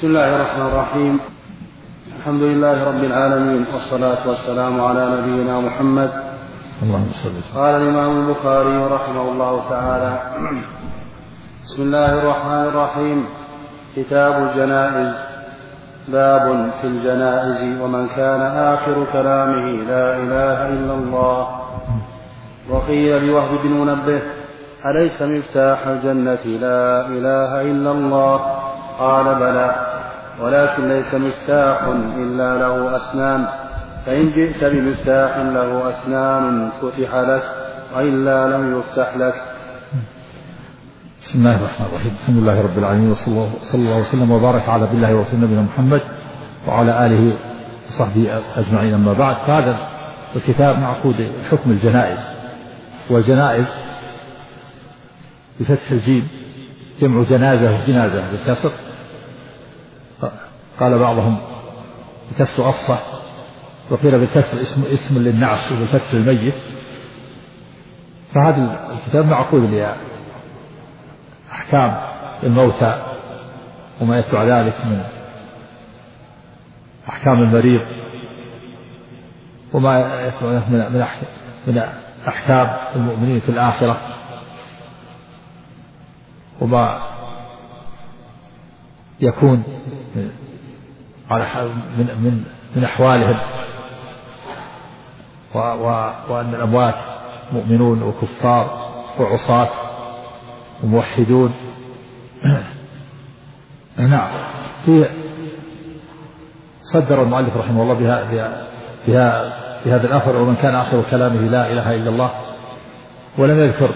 بسم الله الرحمن الرحيم. الحمد لله رب العالمين، والصلاة والسلام على نبينا محمد. اللهم صل وسلم. قال الإمام البخاري رحمه الله تعالى: بسم الله الرحمن الرحيم. كتاب الجنائز. باب في الجنائز. ومن كان آخر كلامه لا إله إلا الله. وقيل لوهب بن منبه: أليس مفتاح الجنة لا إله إلا الله؟ قال: بلى، ولكن ليس مفتاح إلا له أسنان، فإن جئت بمفتاح له أسنان فتح لك، وإلا لم يفتح لك. بسم الله الرحمن الرحيم. الحمد لله رب العالمين، وصلى الله وسلم وبارك على بالله ورسول نبينا محمد وعلى آله وصحبه أجمعين. أما بعد، فهذا الكتاب معقود حكم الجنائز. والجنائز بفتح الجيم جمع جنازة وجنازة بالكسر. قال بعضهم بكسر أفصح، وقيل بالكسر اسم للنعش وبالفتح الميت. فهذا الكتاب معقود لأحكام الموتى وما يتبع ذلك من أحكام المريض، وما يتبع من أحكام المؤمنين في الآخرة، وما يكون من أحوالهم، وأن الأموات مؤمنون وكفار وعصاة وموحدون. نعم. صدر المؤلف رحمه الله بهذا الأثر: ومن كان آخر كلامه لا إله إلا الله. ولم يذكر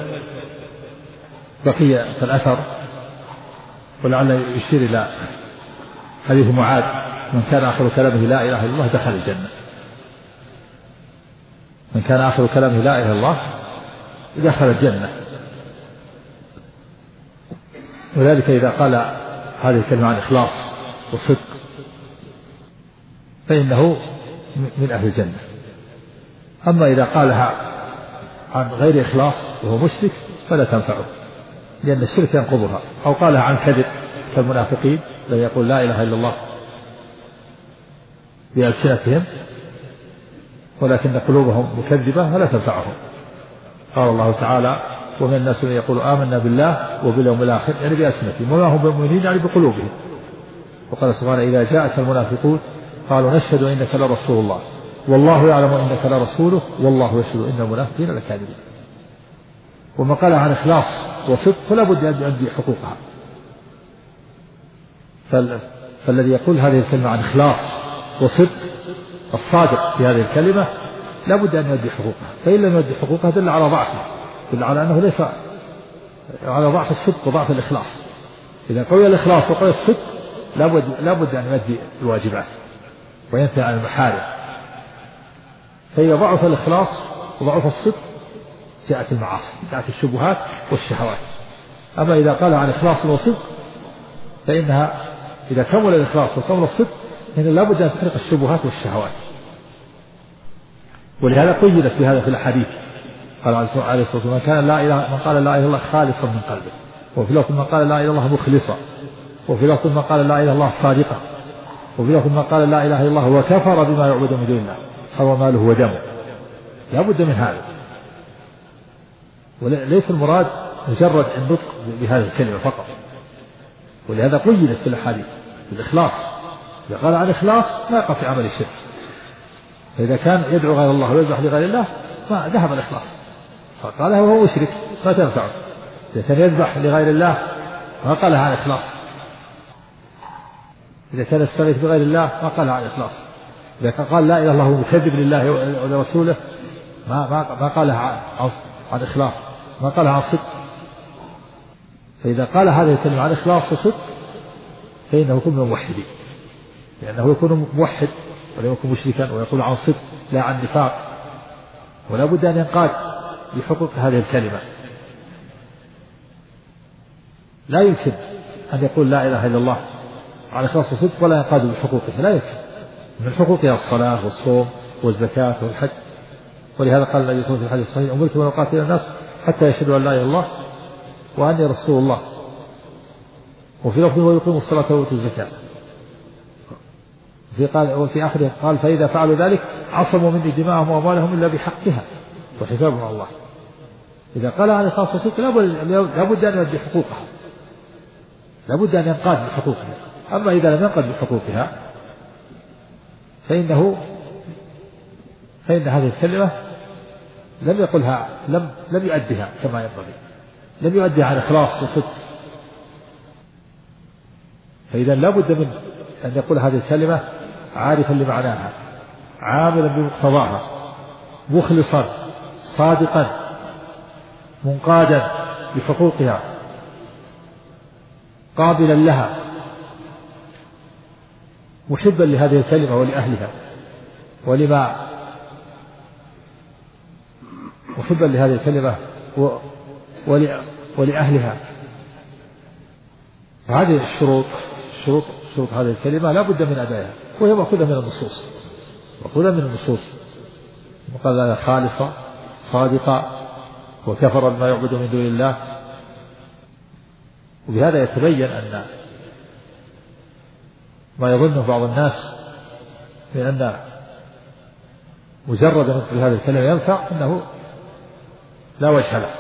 بقية الأثر، ولعل يشير إلى حديث معاذ: من كان آخر كلامه لا إله إلا الله دخل الجنة. من كان آخر كلامه لا إله إلا الله دخل الجنة. ولذلك إذا قال هذه الكلمة عن إخلاص وصدق فإنه من أهل الجنة. أما إذا قالها عن غير إخلاص وهو مشرك فلا تنفعه، لأن الشرك ينقضها. أو قالها عن كذب كالمنافقين الذي يقول لا إله إلا الله بألسنتهم ولكن قلوبهم مكذبة فلا تنفعهم. قال الله تعالى: ومن الناس من يقول آمنا بالله وباليوم الآخر، يعني بألسنتهم، وما هم بمؤمنين يعني بقلوبهم. وقال سبحانه: إذا جاءك المنافقون قالوا نشهد إنك لرسول الله والله يعلم إنك لرسوله والله يشهد إن المنافقين لكاذبون. وما قال عن إخلاص وصدق فلا بد أن يؤدي حقوقها. فالذي يقول هذه الكلمة عن إخلاص وصدق، الصادق في هذه الكلمة، لا بد أن يؤدي حقوقها. فإن لم يؤدي حقوقها دل على ضعفه، دل على أنه ليس على ضعف الصدق وضعف الإخلاص. إذا قوي الإخلاص وقوي الصدق لا بد أن يؤدي الواجبات وينتهي عن المحارم. فإذا ضعف الإخلاص وضعف الصدق جاءت المعاصي، جاءت الشبهات والشهوات. أما إذا قال عن إخلاص وصدق فإنها إذا كمل الإخلاص وكمل الصدق هنا لا بد أن تحرق الشبهات والشهوات. ولهذا قيدت في هذا في الحديث. قال عليه الصلاة والسلام: من قال لا إله إلا الله خالصا من قلبه، وفي لفظ من قال لا إله إلا الله مخلصا، وفي لفظ من قال لا إله إلا الله صادقا، وفي لفظ من قال لا إله إلا الله وكفر بما يعبد من دون الله حرم ماله ودمه. لا بد من هذا. وليس المراد مجرد النطق بهذه الكلمة فقط. ولهذا قيدت في الحديث بالإخلاص. إذا قال عن إخلاص لا يقع في عمل الشرك. فإذا كان يدعو غير الله ويذبح لغير الله ما ذهب الإخلاص، قالها وهو مشرك ما تنفعه. إذا كان يذبح لغير الله ما قالها عن إخلاص. إذا كان يستغيث بغير الله ما قالها عن إخلاص. إذا كان قال لا إله إلا الله مكذب لله ولرسوله ما قالها عن إخلاص، ما قالها عن صدق. فإذا قال هذه الكلمة عن إخلاص وصدق فإنه يكون من الموحدين، لأنه يكون موحد ولا يكون مشركا، ويقول عن صدق لا عن نفاق. ولا بد أن ينقاد بحقوق هذه الكلمة. لا يمكن أن يقول لا إله إلا الله عن إخلاص وصدق ولا ينقاد بحقوقه، لا يمكن. من حقوقها الصلاة والصوم والزكاة والحج. ولهذا قال النبي صلى الله عليه وسلم في الحديث الصحيح: أمرت أن أقاتل الناس حتى يشهدوا أن لا إله إلا الله وأني رسول الله. وفي لفظ: ويقيموا الصلاة ويؤتوا الزكاة. وفي آخره قال فإذا فعلوا ذلك عصموا مني دماءهم وأموالهم إلا بحقها وحسابهم على الله. إذا قال هذا خاص وصدق لابد أن يؤدي حقوقها، لابد أن ينقاد بحقوقها. أما إذا لم ينقاد بحقوقها فإن هذه الكلمة لم يقلها، لم يؤديها كما ينبغي، لم يؤديها عن إخلاص وصدق. فإذا لابد من أن يقول هذه الكلمة عارفا لمعناها، عاملا بمقتضاها، مخلصا صادقا منقادا بحقوقها، قابلا لها، محبا لهذه الكلمة ولأهلها محبا لهذه الكلمة ولأهلها. فهذه شروط هذه الكلمة لا بد من أدائها، وهي مأخوذة من النصوص. وقال لها خالصة صادقة وكفر بما يعبد من دون الله. وبهذا يتبين أن ما يظنه بعض الناس من أن مجرد مثل هذه الكلمة ينفع، أنه لا وجه له،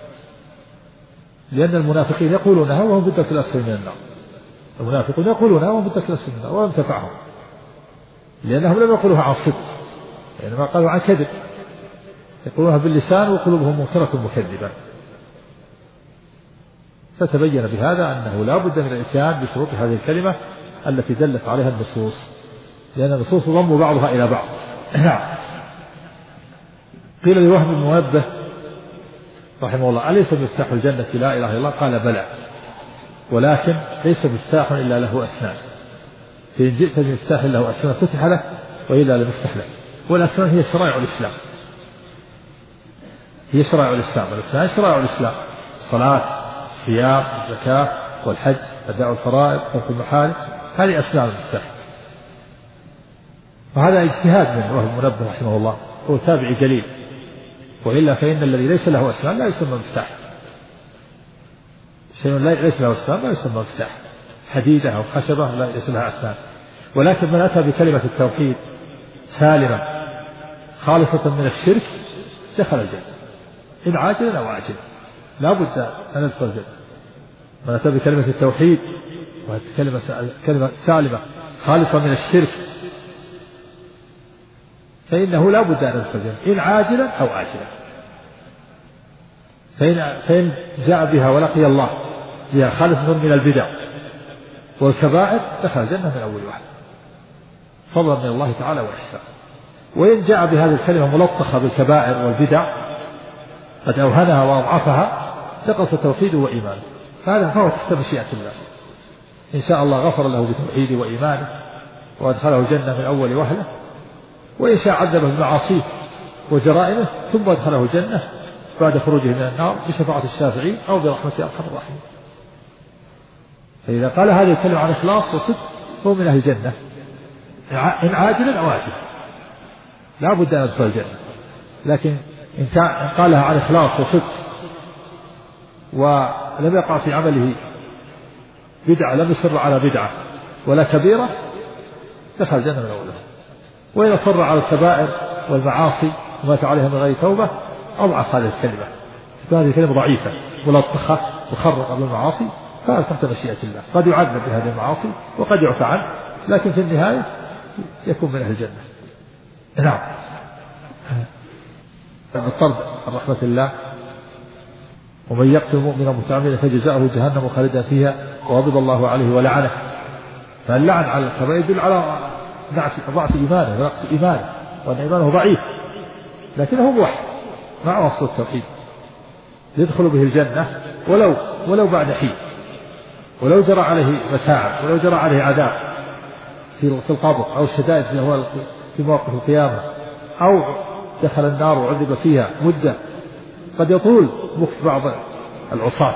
لأن المنافقين يقولونها وهم بالدرك الأسفل من النار. المنافقون يقولونها وهم بالدرك الأسفل من النار ولم تنفعهم، لأنهم لم يقولوها عن صدق، إنما قالوا عن كذب، يقولونها باللسان وقلوبهم منكرة مكذبة. فتبين بهذا أنه لا بد من الإتيان بشروط هذه الكلمة التي دلت عليها النصوص، لأن النصوص ضم بعضها إلى بعض. قيل لوهب بن منبه رحمه الله أليس مفتاح الجنة لا إله إلا الله؟ قال بلى، ولكن ليس مفتاح إلا له أسنان، فإن جئت بمفتاح له أسنان فتح لك، وإلا لم يفتح لك. والأسنان هي شرائع الإسلام، والأسنان شرائع الإسلام: الصلاة، الصيام، الزكاة، والحج، أداء الفرائض، ترك المحارم، هذه أسنان المفتاح. وهذا اجتهاد من وهب المنبه رحمه الله، هو تابعي جليل، وإلا فإن الذي ليس له أسنان لا يسمى مفتاح. شيء ليس له أسنان لا يسمى مفتاح، حديدة أو خشبة لا ليس لها أسنان. ولكن من أتى بكلمة التوحيد سالمة خالصة من الشرك دخل الجنة، إن عاجلا أو عاجلا، لا بد أن ندخل الجنة. من أتى بكلمة التوحيد وهي كلمة سالمة خالصة من الشرك فإنه لا بد أن يدخل الجنة، إن عاجلا أو آجلا. فإن جاء بها ولقي الله بها خالصة من البدع والكبائر دخل الجنة من أول واحد، فضلا من الله تعالى وإحسان. وإن جاء بهذه الكلمة ملطخة بالكبائر والبدع قد أوهنها وأضعفها نقص توحيده وإيمانه، فهو تحت مشيئة الله. إن شاء الله غفر له بتوحيده وإيمانه وأدخله الجنة من أول وهلة، وإن شاء عذبه بمعاصيه وجرائمه ثم أدخله الجنة بعد خروجه من النار بشفاعة الشافعين أو برحمة أرحم الراحمين. فإذا قال هذه الكلمة عن إخلاص وصدق هو من أهل الجنة، إن عاجلا أو آجلا لا بد أن يدخل الجنة. لكن إن قالها عن إخلاص وصدق ولم يقع في عمله بدعة، لم يصر على بدعة ولا كبيرة، دخل الجنة من أولها. وإن صر على الكبائر والمعاصي ومات عليها من غير توبة أضعف هذه الكلمة، فهذه الكلمة ضعيفة ملطخة مخرقة بالمعاصي، فهذا تحت مشيئة الله، قد يعذب بهذه المعاصي وقد يعفى عنه، لكن في النهاية يكون من أهل الجنة. نعم. الطرد عن رحمة الله: ومن يقتل مؤمنا متعمدا فجزاؤه جهنم خالدا فيها وغضب الله عليه ولعنه. فاللعن على الكبائر يدل على ضعف إيمانه ونقص إيمانه، وأن إيمانه ضعيف، لكنه موحد مع وصف التوحيد يدخل به الجنة ولو بعد حين، ولو جرى عليه متاعب، ولو جرى عليه عذاب في القبر أو الشدائد في مواقف القيامة، أو دخل النار وعذب فيها مدة قد يطول مكث بعض العصاة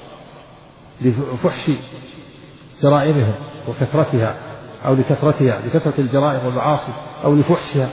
لفحش جرائمهم وكثرتها، أو لكثرة الجرائم والمعاصي، أو لفحشها،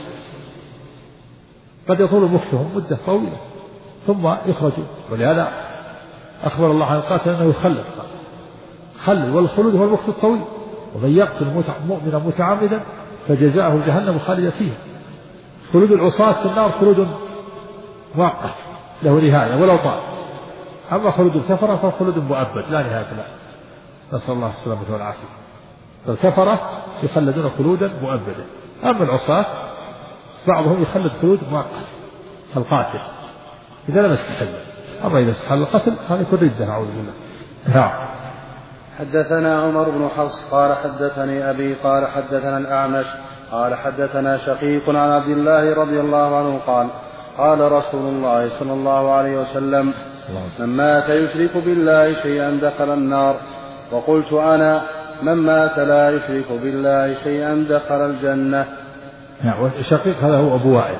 قد يطول مكثهم مدة طويلة ثم يخرجوا. ولهذا أخبر الله عن القاتل أنه يخلد، والخلود هو المكث الطويل. ومن يقتل مؤمنا متعمدا فجزاؤه جهنم خالدا فيها. خلود العصاة في النار خلود مؤقت له نهاية ولو طال، أما خلود الكفرة فخلود مؤبد لا نهاية له، نسأل الله السلامة والعافية. فالكفرة يخلدون خلودا مؤبدا، أما العصاة بعضهم يخلد خلود مؤقت كالقاتل إذا لم يستحل، أما إذا استحل القتل هذا يكون ردة نعوذ بالله. نعم. حدثنا عمر بن حفص قال حدثني أبي قال حدثنا الأعمش قال حدثنا شقيق عن عبد الله رضي الله عنه قال قال رسول الله صلى الله عليه وسلم من مات يشرك بالله شيئا دخل النار. وقلت أنا من مات لا يشرك بالله شيئا دخل الجنة. نعم. شقيق هذا هو أبو وائل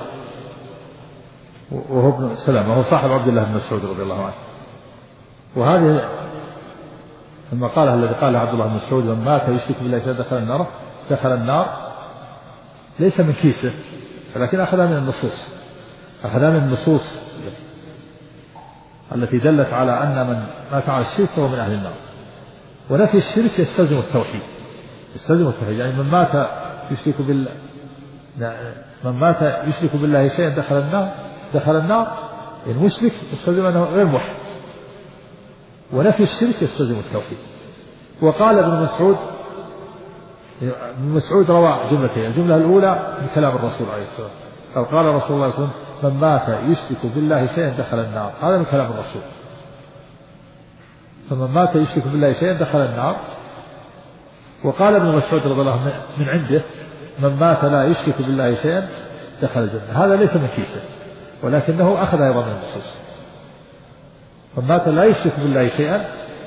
وهو ابن سلمة وهو صاحب عبد الله بن مسعود رضي الله عنه. وهذه المقالة الذي قالها عبد الله بن مسعود من مات يشرك بالله شيئا دخل النار ليس من كيسه، ولكن أخذها من النصوص التي دلت على أن من مات على الشرك فهو من أهل النار. ونفي الشرك يستلزم التوحيد، يعني من مات يشرك بالله شيئا دخل النار المشرك يستلزم أنه غير موحد، ونفي الشرك يستلزم التوحيد. وقال ابن مسعود روى جملتين، الجملة الأولى من كلام الرسول عليه الصلاة والسلام قال رسول الله صلى الله عليه وسلم من مات يشرك بالله شيئا دخل النار، هذا من كلام الرسول. فمن مات يشرك بالله شيئا دخل النار. وقال ابن مسعود رضي الله عنه من عنده من مات لا يشرك بالله شيئا دخل الجنة، هذا ليس من كيسه ولكنه أخذ أيضا من النصوص. من مات لا يشرك بالله شيئا،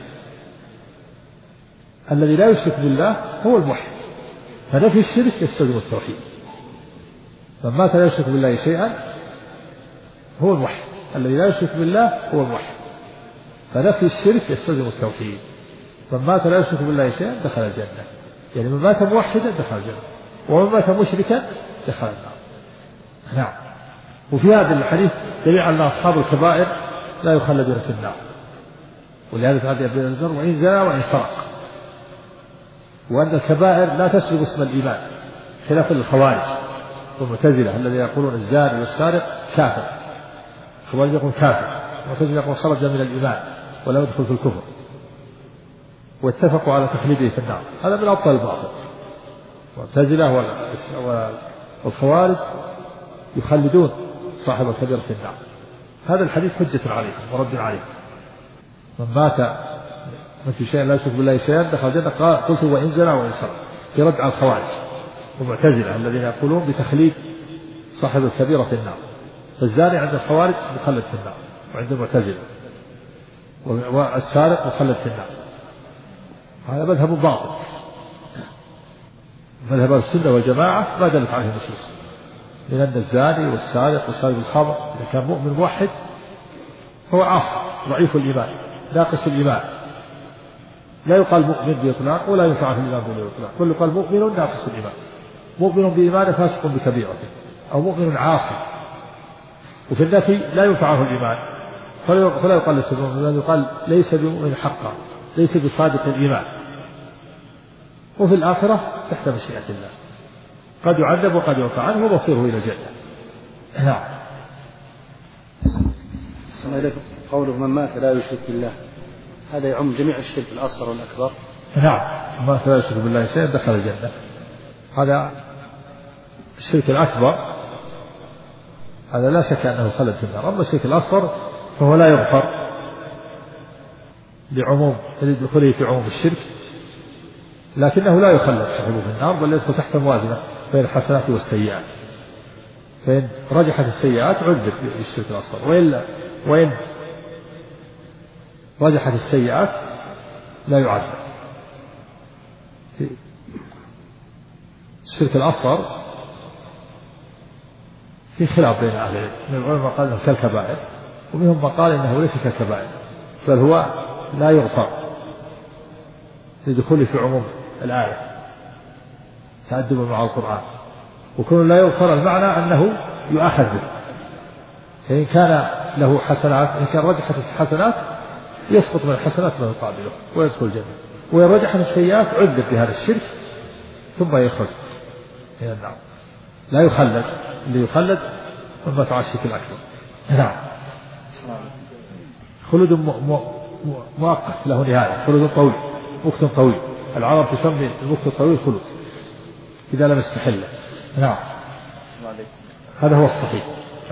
الذي لا يشرك بالله هو الموحد، فنفي الشرك يستلزم التوحيد. من مات لا يشرك بالله شيئا هو الموحد، الذي لا يشرك بالله هو الموحد، فنفي الشرك يستلزم التوحيد. من مات لا يشرك بالله شيئا دخل الجنة، يعني من مات موحدا دخل الجنة، ومن مات مشركا دخل النار. نعم. وفي هذا الحديث دليل على أن أصحاب الكبائر لا يخلدون في النار، ولهذا هذا ابن الزر وإن زنا وإن سرق، وأن الكبائر لا تسلب اسم الإيمان خلاف الخوارج والمعتزلة الذين يقولون الزاني والسارق كافر، الخوارج يقول كافر، والمعتزلة يقول خرج من الإيمان ولا يدخل في الكفر، واتفقوا على تخليده في النار. هذا من أبطل الباطل. المعتزلة والخوارج يخلدون صاحب الكبيرة في النار. هذا الحديث حجة عليهم ورد عليهم. من مات في شيء لا يشرك بالله شيئا دخل الجنة قلت وإن زنا وإن سرق، في رد على الخوارج والمعتزلة الذين يقولون بتخليد صاحب الكبيرة في النار. فالزاني عند الخوارج مخلد في النار، وعند المعتزلة والسارق مخلد في النار. هذا مذهب باطل. مذهب السنة والجماعة ما دلت عليه النصوص، لأن الزاني والسارق وشارب الخمر إذا كان مؤمن موحد هو عاصي ضعيف الإيمان ناقص الإيمان، لا يقال مؤمن بإطلاق ولا ينفع في الإيمان بإطلاق، كل يقال مؤمن ناقص الإيمان، مؤمن بإيمان فاسق بكبيرته، أو مؤمن عاصي. وفي النفي لا ينفعه الإيمان فلا يقال ليس بمؤمن، بل يقال ليس بمؤمن حقا، ليس بصادق الإيمان. وفي الآخرة تحت مشيئة الله، قد يعذب وقد يعفى عنه ومصيره إلى الجنة. نعم. قوله من مات لا يشرك بالله هذا يعم جميع الشرك الأصغر والأكبر. نعم. من مات لا يشرك بالله شيئا دخل الجنة، هذا الشرك الأكبر هذا لا شك أنه خلد في النار. أما الشرك الأصغر فهو لا يغفر لدخوله في عموم الشرك، لكنه لا يخلد صاحبه في النار، بل يدخل تحت موازنة بين الحسنات والسيئات، فإن رجحت السيئات عذب بالشرك الأصغر، وإن رجحت السيئات لا يعذب. الشرك الأصغر في خلاف بين أهل العلم، من العلماء قال إنه كالكبائر، ومنهم من قال إنه ليس كالكبائر بل هو لا يغفر لدخوله في عموم الآية تأدبا مع القرآن. وكون لا يغفر المعنى أنه يؤاخذ به، فإن كان له حسنات، إن كان رجحت الحسنات يسقط من الحسنات ما يقابله ويدخل الجنة، وإن رجحت السيئات عذب بهذا الشرك ثم يخرج. نعم لا يخلد، اللي يخلد مما تعشك الأكبر. نعم خلود مؤقت له نهاية، خلود طويل، مكت طويل. العرب تسمي المكت الطويل خلود إذا لم يستحله. نعم هذا هو الصحيح.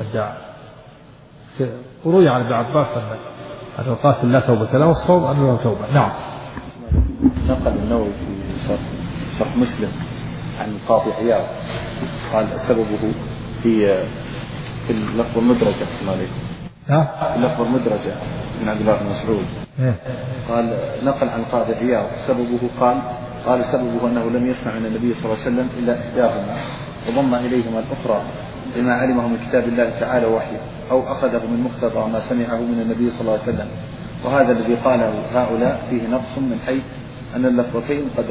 وروي عن ابن عباس أن القاتل لا توبة له والصوم أنه له توبة. نعم. نقل النووي في شرح مسلم عن القاضي عياض قال سببه في اللفظ المدرجة. السلام عليكم. اللفظ المدرجة من عبد الله بن مسعود قال نقل عن القاضي عياض سببه قال سببه أنه لم يسمع من النبي صلى الله عليه وسلم إلا إحداهما وضم إليهما الأخرى لما علمه من كتاب الله تعالى وحيه أو أخذه من مقتضى ما سمعه من النبي صلى الله عليه وسلم. وهذا الذي قاله هؤلاء فيه نقص من حيث أن اللفظتين قد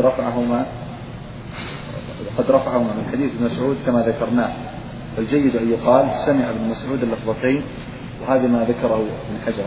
رفعهما من حديث ابن مسعود كما ذكرناه. الجيد أن يقال سمع ابن مسعود اللفظتين، وهذا ما ذكره ابن حجر.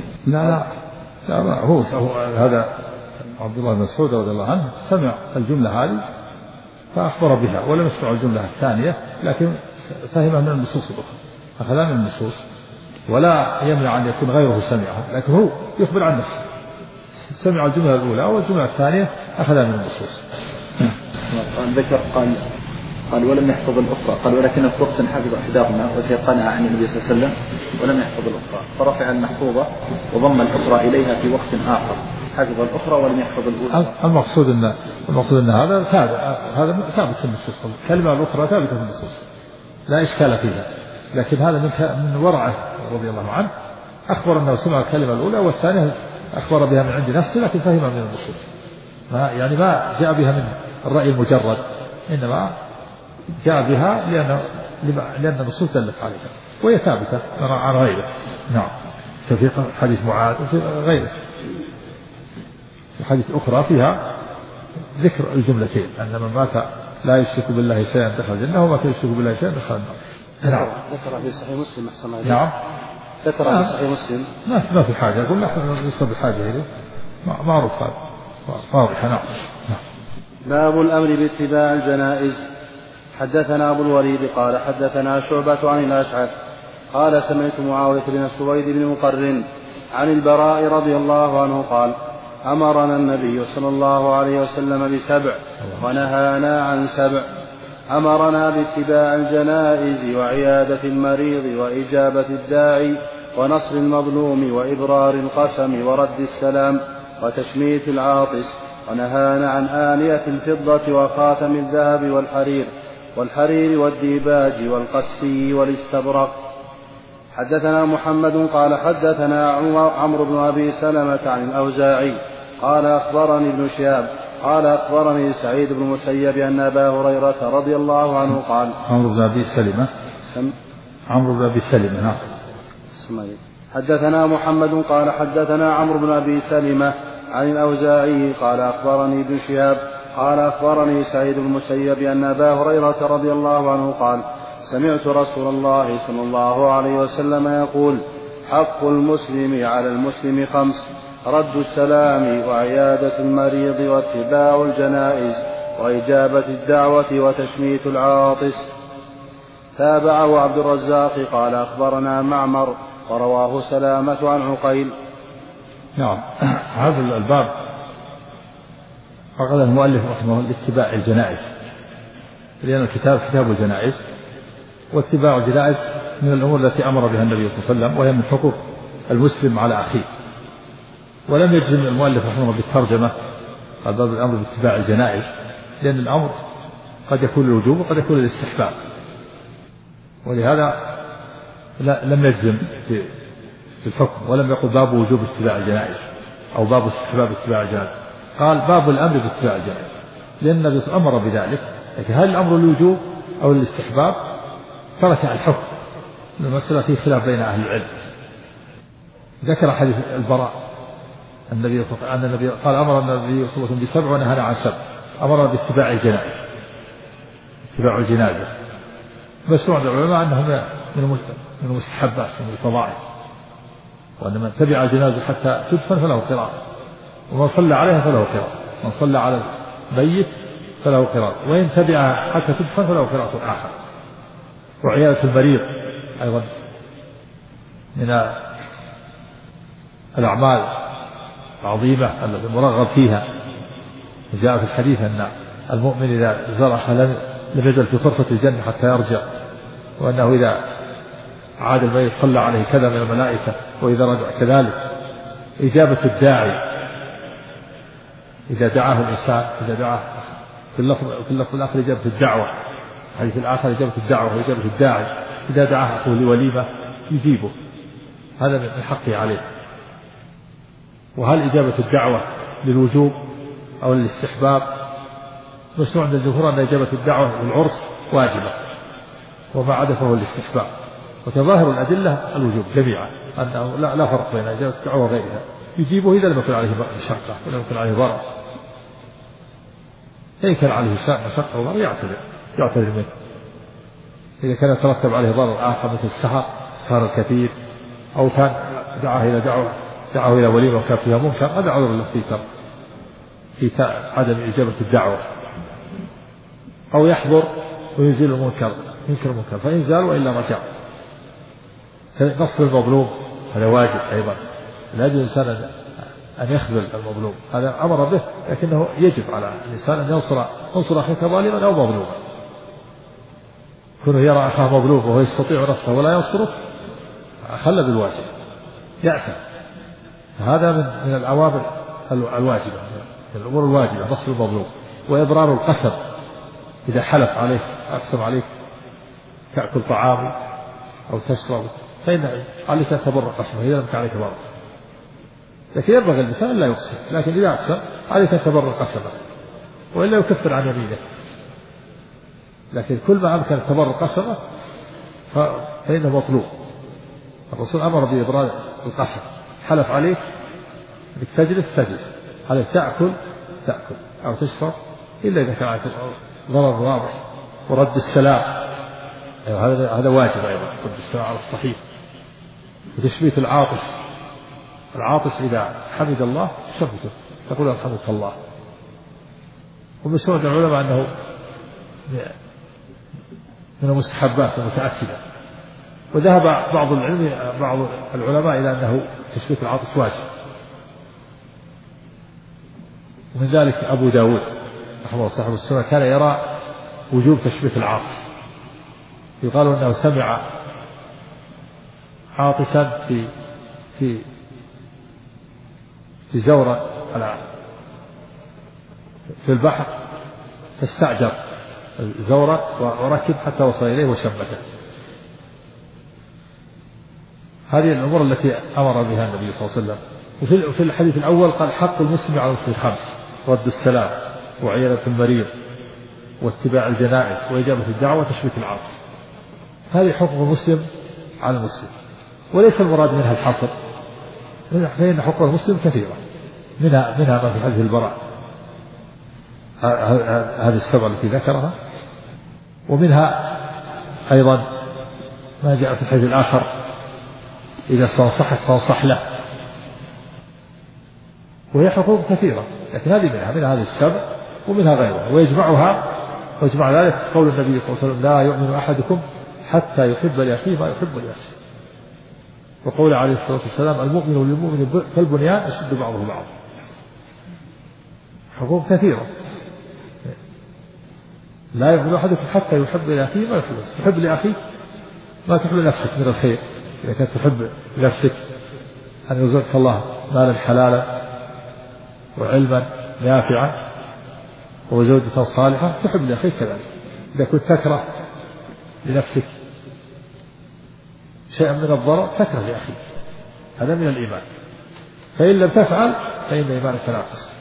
لا هو هذا عبد الله بن مسعود رضي الله عنه سمع الجملة هذه فأخبر بها ولم يسمع الجملة الثانية، لكن فهمها من النصوص الأخرى، أخذها من النصوص، ولا يمنع أن يكون غيره سمعها، لكن هو يخبر عن نفسه سمع الجملة الأولى والجملة الثانية أخذها من النصوص. ذكر قال ولم يحفظ الأخرى، قال ولكن في وقت حفظ إحداهما وتيقنها عن النبي صلى الله عليه وسلم ولم يحفظ الأخرى، فرفع المحفوظة وضم الأخرى إليها في وقت آخر، حفظ الأخرى ولم يحفظ الأولى. المقصود أن هذا ثابت في النصوص، الكلمة الأخرى ثابتة في النصوص لا إشكال فيها، لكن هذا من ورعه رضي الله عنه أخبر أنه سمع الكلمة الأولى والثانية أخبر بها من عند نفسه، لكن فهمها من النصوص، يعني ما جاء بها من الرأي المجرد، إنما جاء بها لأن النصوص دلت عليها وهي ثابتة عن غيره. نعم كفي حديث معاذ وفي غيره حديث أخرى فيها ذكر الجملتين أن من مات لا يشرك بالله شيئا دخل الجنة وما يشرك بالله شيئا دخل النار. نعم ذكر في صحيح مسلم أحسن الله. نعم ذكر في صحيح مسلم ما في حاجة، يقول نحن نصب الحاجة إليه معروف هذا واضح. نعم. باب الأمر باتباع الجنائز. حدثنا أبو الوليد قال حدثنا شعبة عن الأشعث قال سمعت معاوية بن سويد بن مقرن عن البراء رضي الله عنه قال أمرنا النبي صلى الله عليه وسلم ب7 ونهانا عن 7. أمرنا باتباع الجنائز وعيادة المريض وإجابة الداعي ونصر المظلوم وإبرار القسم ورد السلام وتشميت العاطس، ونهانا عن آنية الفضة وخاتم الذهب والحرير والديباج والقسي والاستبرق. حدثنا محمد قال حدثنا عمرو بن أبي سلمة عن الأوزاعي قال أخبرني ابن شهاب قال أخبرني سعيد بن المسيب أن أبا هريرة رضي الله عنه قال عمرو بن أبي سلمة نعم. حدثنا محمد قال حدثنا عمرو بن أبي سلمة عن الأوزاعي قال أخبرني ابن شهاب قال أخبرني سعيد بن المسيب أن أبا هريرة رضي الله عنه قال سمعت رسول الله صلى الله عليه وسلم يقول حق المسلم على المسلم 5: رد السلام وعيادة المريض واتباع الجنائز وإجابة الدعوة وتشميت العاطس. تابعه عبد الرزاق قال أخبرنا معمر ورواه سلامة عن عقيل. نعم هذا الباب أخذ المؤلف رحمه الله لاتباع الجنائز، لأن الكتاب كتاب الجنائز، واتباع الجنائز من الأمور التي أمر بها النبي صلى الله عليه وسلم، وهي من حقوق المسلم على أخيه. ولم يجزم المؤلف رحمه الله بالترجمة قال باب الأمر باتباع الجنائز، لأن الأمر قد يكون الوجوب وقد يكون الاستحباب، ولهذا لم يجزم في الحكم، ولم يقل باب وجوب اتباع الجنائز أو باب استحباب اتباع الجنائز، قال باب الأمر باتباع الجنائز، لأن النبي أمر بذلك. لكن هل الأمر الوجوب أو الاستحباب ترك الحكم، المسألة في خلاف بين أهل العلم. ذكر حديث البراء النبي صلى الله عليه وسلم قال أمر النبي صلى الله عليه وسلم ب7 ونهانا عن 7، أمر باتباع الجنائز، اتباع الجنازة مشروع عند العلماء أنه من المستحبات من الفضائل، وأن من تبع الجنازة حتى تدفن فله قراءة، ومن صلى عليها فله قراءة، من صلى على الميت فله قراءة، وإن تبعها حتى تدفن فله قراءة آخر. وعيادة المريض أيضا من الأعمال العظيمة التي مرغب فيها. جاء في الحديث أن المؤمن إذا زرح لم يزل في غرفة الجنة حتى يرجع، وأنه إذا عاد الميت صلى عليه كذا من الملائكة، وإذا رجع كذلك. إجابة الداعي إذا دعاه الإنسان، إذا دعاه في اللفظ الآخر إجابة الدعوة، الحديث الآخر إجابة الدعوة وإجابة الداعي، إذا دعاه أخوه لوليمة يجيبه، هذا من حقه عليه. وهل إجابة الدعوة للوجوب أو للاستحباب؟ مشروع عند الجمهور أن إجابة الدعوة للعرس واجبة، وما عدا فهو الاستحباب. وتظاهر الأدلة الوجوب جميعا، أنه لا فرق بين إجابة الدعوة وغيرها، يجيبه إذا لم يكن عليه مشقة ولم يكن عليه ضرر. إن كان عليه مشقة وضرر يعتذر منه. إذا كان يترتب عليه ضرر آخر مثل السهر الكثير، أو كان دعاه إلى وليمة وكان فيها منكر، هذا عذر له في عدم إجابة الدعوة. أو يحضر ويزيل المنكر فإن زال وإلا رجع. نصر المظلوم هذا واجب أيضا، لا يجوز الإنسان أن يخذل المظلوم، هذا أمر به، لكنه يجب على الإنسان أن ينصر أخيك ظالما أو مظلوما. كونه يرى أخاه مظلوم وهو يستطيع نصره ولا ينصره خل بالواجب، يأثم. هذا من الأوامر الواجبة، من الأمور الواجبة نصر المظلوم. وإبرار القسم إذا حلف عليك أقسم عليك تأكل طعامي أو تشرب، فإن عليك أن تبر قسمه إذا لم عليك بر. لكن ينبغي الإنسان لا يقسم، لكن إذا أقسم عليك أن تبر قسمه وإلا يكفر عن يمينه. لكن كل ما أمكن تبر قسمه فإنه مطلوب. الرسول أمر بإبرار القسم، حلف عليك أنك تجلس، عليك تأكل أو تشرب، إلا إذا كان عليك ضرر واضح. ورد السلام هذا واجب أيضا، رد السلام على الصحيح. وتشميت العاطس إذا حمد الله شمته تقول الحمد الله. ومشروع العلماء أنه من المستحبات المتأكدة. وذهب بعض العلماء إلى أنه تشميت العاطس واجب. ومن ذلك أبو داود رحمه الله صاحب السنة كان يرى وجوب تشميت العاطس. يقال أنه سمع عاطسا في زورة في البحر، فاستأجر الزورة وركب حتى وصل إليه وشمته. هذه الأمور التي أمر بها النبي صلى الله عليه وسلم. وفي الحديث الأول قال حق المسلم على المسلم 5: رد السلام، وعيادة المريض، واتباع الجنائز، وإجابة الدعوة، وتشميت العاطس. هذه حقوق المسلم على المسلم، وليس المراد منها الحصر، فإن حقوق المسلم كثيرة، منها ما في حديث البراء، هذه السبعة التي ذكرها. ومنها أيضا ما جاء في الحديث الآخر: إذا استنصحك فانصح له. وهي حقوق كثيرة، لكن هذه منها هذه السبع، ومنها غيرها. ويجمع ذلك قول النبي صلى الله عليه وسلم: لا يؤمن أحدكم حتى يحب لأخيه ما يحب لنفسه. وقول عليه الصلاة والسلام: المؤمن للمؤمن كالبنيان يشد بعضه بعضا. حقوق كثيرة. لا يؤمن أحدكم حتى يحب لأخيه ما يحب لنفسه. تحب لأخيك ما تحب لنفسك من الخير. إذا كنت تحب لنفسك أن يرزقك الله مالا حلالا وعلما نافعا وزوجة صالحة، تحب لأخيك كذلك. إذا كنت تكره لنفسك شيئا من الضرر تكره لأخيك، هذا من الإيمان. فإن لم تفعل فإن إيمانك ناقص.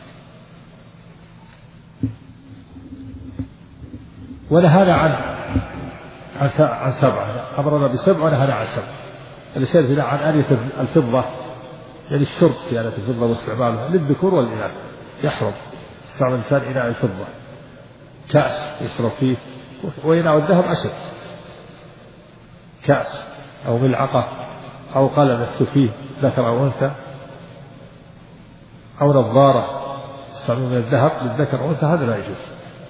ونهانا عن 7، أمرنا ب7 ونهانا عن 7. الشيء هنا عن آنية الفضة، يعني الشرب في آنية الفضة واستعمالها للذكور والإناث يحرم استعمال الإنسان إناء الفضة. كأس يشرب فيه، وإناء الذهب أشد، كأس أو ملعقة أو قلم يكتب فيه ذكر أو أنثى، أو نظارة يستعمل من الذهب للذكر أو أنثى، هذا لا يجوز.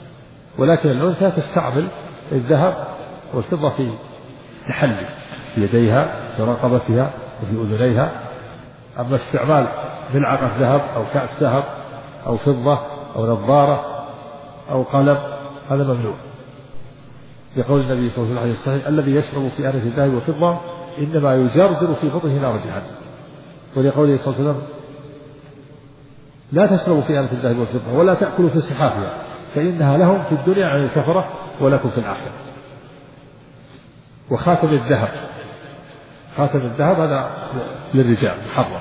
ولكن الأنثى تستعمل الذهب والفضة في تحلي في يديها في رقبتها وفي أذنيها. أما استعمال ملعقة ذهب أو كأس ذهب أو فضة أو نظارة أو قلم هذا ممنوع، لقول النبي صلى الله عليه وسلم الذي يشرب في آنية الذهب والفضة إنما يجرجر في بطنه نار جهنم، ولقوله صلى الله عليه وسلم لا تشربوا في آنية الذهب والفضة ولا تأكلوا في صحافها فإنها لهم في الدنيا عن الكفرة ولكم في الآخرة. وخاتم الذهب، خاتم الذهب هذا للرجال محرم،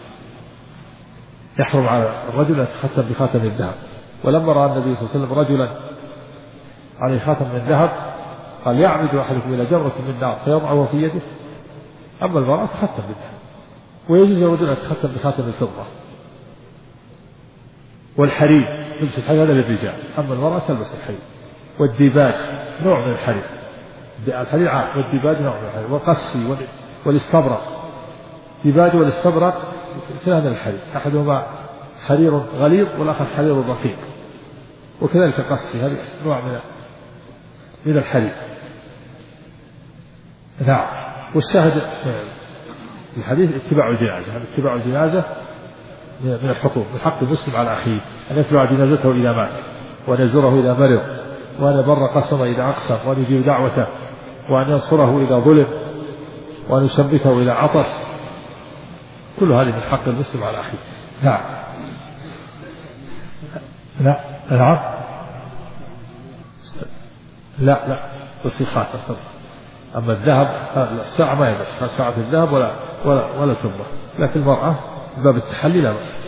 يحرم على الرجل أن يتختم بخاتم الذهب. ولما رأى النبي صلى الله عليه وسلم رجلا عليه خاتم من ذهب قال يعمد أحدكم إلى جمرة من نار فيضعه في يده. أما المرأة تختم بالذهب، ويجوز الرجل أن يتختم بخاتم الفضة. والحرير لبس الحرير هذا للرجال، أما المرأة تلبس الحرير. والديباج نوع من الحرير، الحرير عام والديباج نوع من الحرير. والقصي والاستبرق، ديباج والاستبرق كلا من الحرير، أحدهما حرير غليظ والآخر حرير رقيق. وكذلك القصي هذا نوع من الحرير. نعم. والشاهد في الحديث اتباع الجنازة، اتباع الجنازة من الحقوق، من حق المسلم على أخيه أن يتبع جنازته إذا مات، وأن يزوره إذا مرض، وأن يبر قسمه إذا أقسم، وأن يجيب دعوته، وأن ينصره إذا ظلم، وأن يشبكه إذا عطس. كل هذه من حق المسلم على أخيه. نعم. نعم. لا بس الخاتم. أما الذهب الساعة ما يلبس ساعة الذهب ولا الفضة، لكن المرأة باب التحلي لا بأس.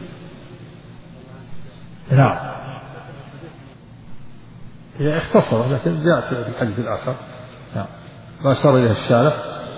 نعم. هي اختصر لكن جاءت في الحديث الآخر. نعم. ما أشار إليه الشارع.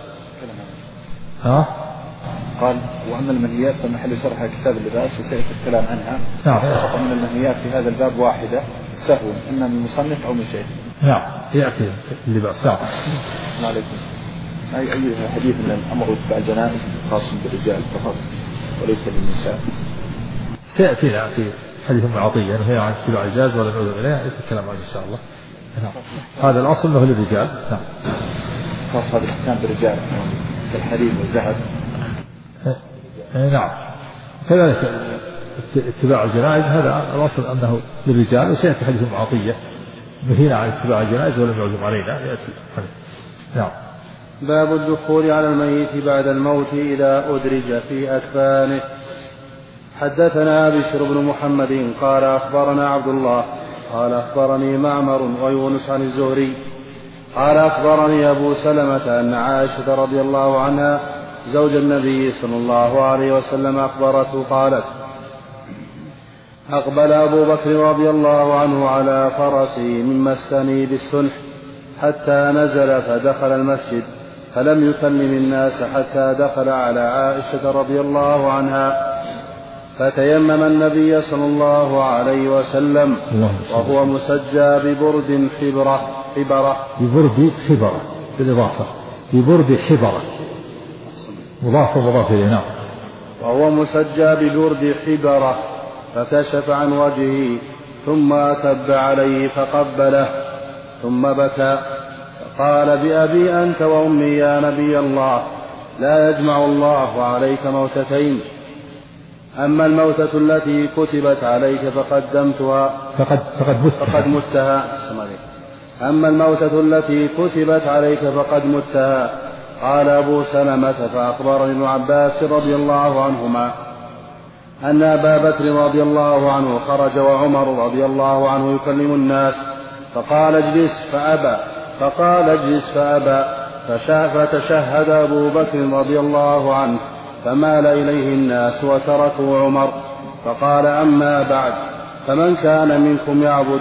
قال وأما المنهيات فمحل شرح كتاب اللباس وسيأتي الكلام عنها. نعم. ومن المنهيات في هذا الباب واحدة سهو إما من المصنف أو من شيخ. نعم. يأتي اللباس. نعم. السلام عليكم. أي حديث من الأمر باتباع الجنائز خاص بالرجال فقط وليس للنساء؟ سيأتينا في حديث ابن عطية أنه هي عن اتباع الجاز ولا نعوذ بالله، الكلام عنه إن شاء الله. نعم. هذا الأصل أنه للرجال. نعم. خاص هذا الأحكام بالرجال كالحرير والذهب. نعم. كذلك اتباع الجنائز هذا الأصل أنه للرجال، وسيأتي حديث ابن عطية نهينا عن اتباع الجنائز ولم يعزم علينا يأتي. نعم. باب الدخول على الميت بعد الموت إذا أدرج في أكفانه. حدثنا بشر بن محمد قال أخبرنا عبد الله قال أخبرني معمر ويونس عن الزهري قال أخبرني أبو سلمة أن عائشة رضي الله عنها زوج النبي صلى الله عليه وسلم أخبرته قالت أقبل أبو بكر رضي الله عنه على فرسه من مسكنه بالسنح حتى نزل فدخل المسجد فلم يكلم الناس حتى دخل على عائشة رضي الله عنها فتيمم النبي صلى الله عليه وسلم وهو مسجى ببرد حبرة بالإضافة ببرد حبرة مضاف إليه. وهو مسجى ببرد حبرة فكشف عن وجهه ثم أكب عليه فقبله ثم بكى فقال بأبي أنت وأمي يا نبي الله لا يجمع الله عليك موتتين، أما الموتة التي كتبت عليك فقد متها أما الموتة التي كتبت عليك فقد متها. قال أبو سلمة فأخبرني ابن عباس رضي الله عنهما أن أبا بكر رضي الله عنه خرج وعمر رضي الله عنه يكلم الناس فقال اجلس فأبى فتشهد أبو بكر رضي الله عنه فمال إليه الناس وتركوا عمر فقال أما بعد فمن كان منكم يعبد